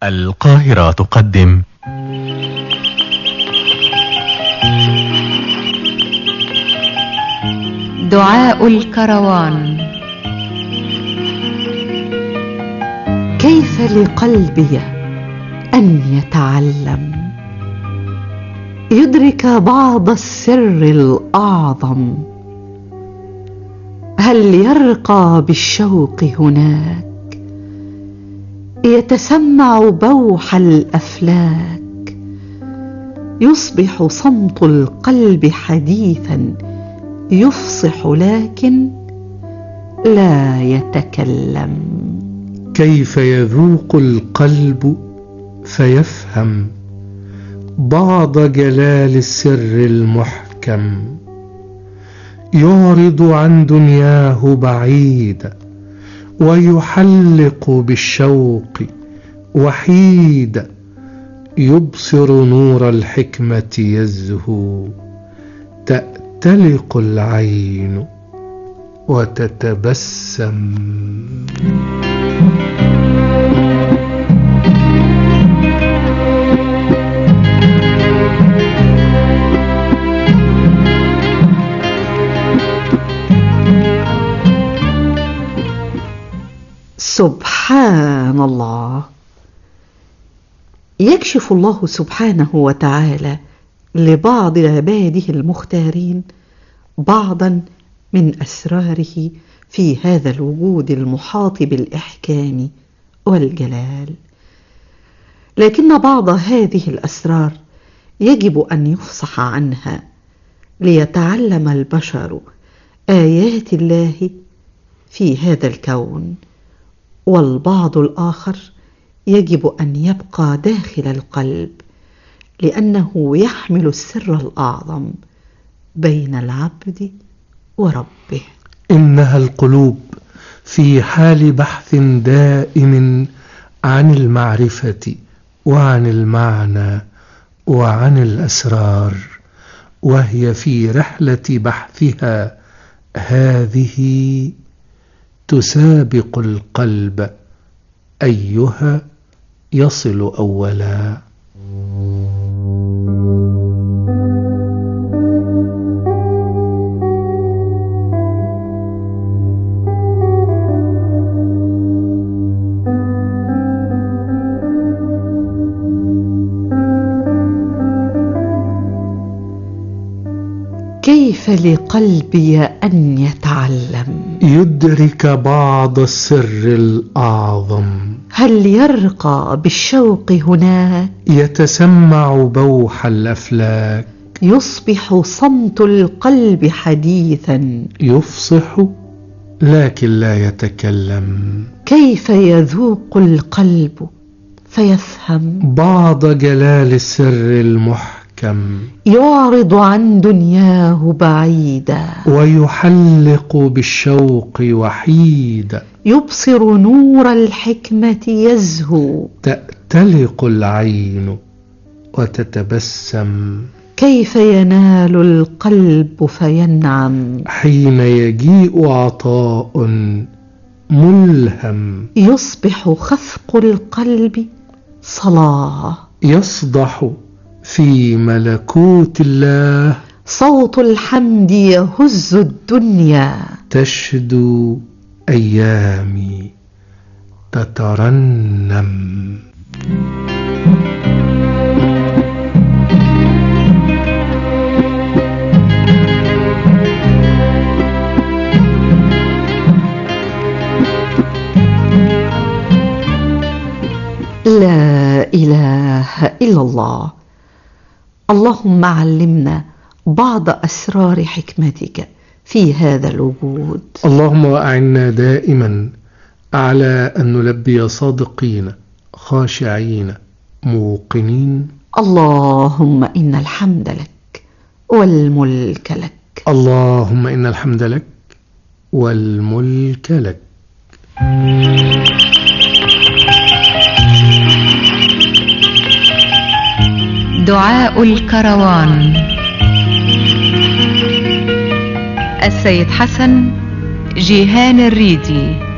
القاهرة تقدم دعاء الكروان. كيف لقلبي أن يتعلم يدرك بعض السر الأعظم؟ هل يرقى بالشوق هناك يتسمع بوح الأفلاك؟ يصبح صمت القلب حديثا يفصح لكن لا يتكلم. كيف يذوق القلب فيفهم بعض جلال السر المحكم؟ يعرض عن دنياه بعيدا ويحلق بالشوق وحيدا، يبصر نور الحكمة يزهو، تأتلق العين وتتبسم. سبحان الله، يكشف الله سبحانه وتعالى لبعض عباده المختارين بعضا من أسراره في هذا الوجود المحاط بالإحكام والجلال، لكن بعض هذه الأسرار يجب أن يفصح عنها ليتعلم البشر آيات الله في هذا الكون، والبعض الآخر يجب أن يبقى داخل القلب لأنه يحمل السر الأعظم بين العبد وربه. إنها القلوب في حال بحث دائم عن المعرفة وعن المعنى وعن الأسرار، وهي في رحلة بحثها هذه تسابق القلب أيها يصل أولا. كيف لقلبي أن يتعلم يدرك بعض السر الأعظم؟ هل يرقى بالشوق هناك يتسمع بوح الأفلاك؟ يصبح صمت القلب حديثا يفصح لكن لا يتكلم. كيف يذوق القلب فيفهم بعض جلال السر المحكم؟ يعرض عن دنياه بعيدا ويحلق بالشوق وحيدا، يبصر نور الحكمة يزهو، تأتلق العين وتتبسم. كيف ينال القلب فينعم حين يجيء عطاء ملهم؟ يصبح خفق القلب صلاة، يصدح في ملكوت الله صوت الحمد يهز الدنيا، تشدو أيامي تترنم. لا إله إلا الله. اللهم علمنا بعض أسرار حكمتك في هذا الوجود. اللهم وأعنا دائما على أن نلبي صادقين خاشعين موقنين. اللهم إن الحمد لك والملك لك. اللهم إن الحمد لك والملك لك. دعاء الكروان. السيد حسن جيهان الريدي.